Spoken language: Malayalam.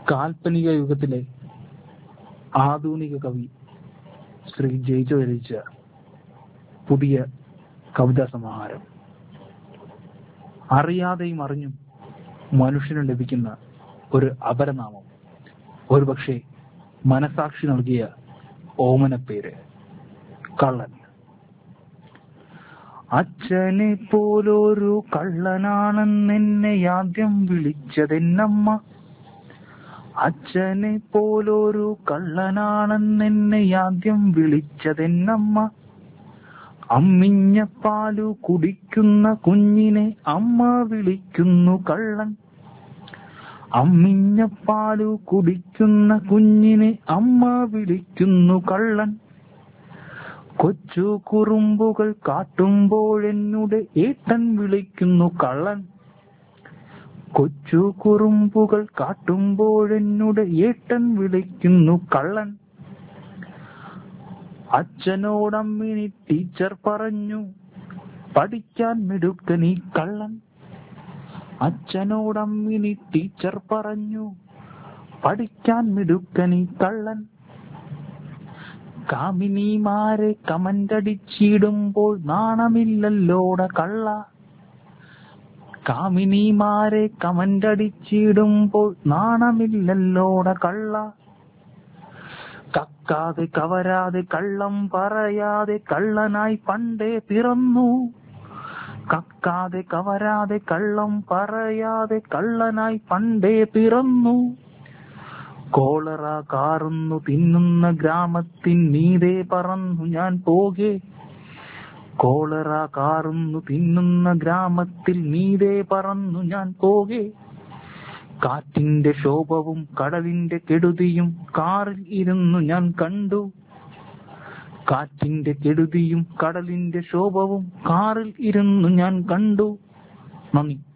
കാൽപ്പനിക യുഗത്തിലെ ആധുനിക കവി ശ്രീ ജെയ്ജോ രചിച്ച പുതിയ കവിതാ സമാഹാരം. അറിയാതെയും അറിഞ്ഞും മനുഷ്യന് ലഭിക്കുന്ന ഒരു അപരനാമം, ഒരുപക്ഷെ മനസാക്ഷി നൽകിയ ഓമനപ്പേര്, കള്ളൻ. അച്ഛനെ പോലൊരു കള്ളനാണെന്നെന്നെ ആദ്യം വിളിച്ചതെന്നമ്മ. അച്ഛനെ പോലൊരു കള്ളനാണെന്നെന്നെ ആദ്യം വിളിച്ചതെന്നമ്മ. അമ്മിഞ്ഞ പാലു കുടിക്കുന്ന കുഞ്ഞിനെ അമ്മ വിളിക്കുന്നു കള്ളൻ. അമ്മിഞ്ഞ പാലു കുടിക്കുന്ന കുഞ്ഞിനെ അമ്മ വിളിക്കുന്നു കള്ളൻ. കൊച്ചു കുറുമ്പുകൾ കാട്ടുമ്പോഴെന്നുടെ ഏട്ടൻ വിളിക്കുന്നു കള്ളൻ. കൊച്ചു കുറുമ്പുകൾ കാട്ടുമ്പോഴെന്നുടെ ഏട്ടൻ വിളിക്കുന്നു കള്ളൻ. അച്ഛനോടമ്മിനി ടീച്ചർ പറഞ്ഞു, പഠിക്കാൻ മിടുക്കനീ കള്ളൻ. അച്ഛനോടമ്മിനി ടീച്ചർ പറഞ്ഞു, പഠിക്കാൻ മിടുക്കനീ കള്ളൻ. കാമിനിമാരെ കമന്റടിച്ചിടുമ്പോൾ നാണമില്ലല്ലോട കള്ള. കാമിനിമാരെ കമന്റടിച്ചിടുമ്പോൾ നാണമില്ലല്ലോട കള്ള. കക്കാതെ കവരാതെ കള്ളം പറയാതെ കള്ളനായി പണ്ടേ പിറന്നു. കക്കാതെ കവരാതെ കള്ളം പറയാതെ കള്ളനായി പണ്ടേ പിറന്നു. കോളറ കാറുന്നു തിന്നുന്ന ഗ്രാമത്തിൻ മീതെ പറന്നു ഞാൻ പോകെ. കോളറ കാറുന്നു തിന്നുന്ന ഗ്രാമത്തിൽ മീതെ പറന്നു ഞാൻ പോകെ. കാറ്റിന്റെ ശോഭവും കടലിന്റെ കെടുതിയും കാറിൽ ഇരുന്നു ഞാൻ കണ്ടു. കാറ്റിന്റെ കെടുതിയും കടലിന്റെ ശോഭവും കാറിൽ ഇരുന്നു ഞാൻ കണ്ടു. നന്ദി.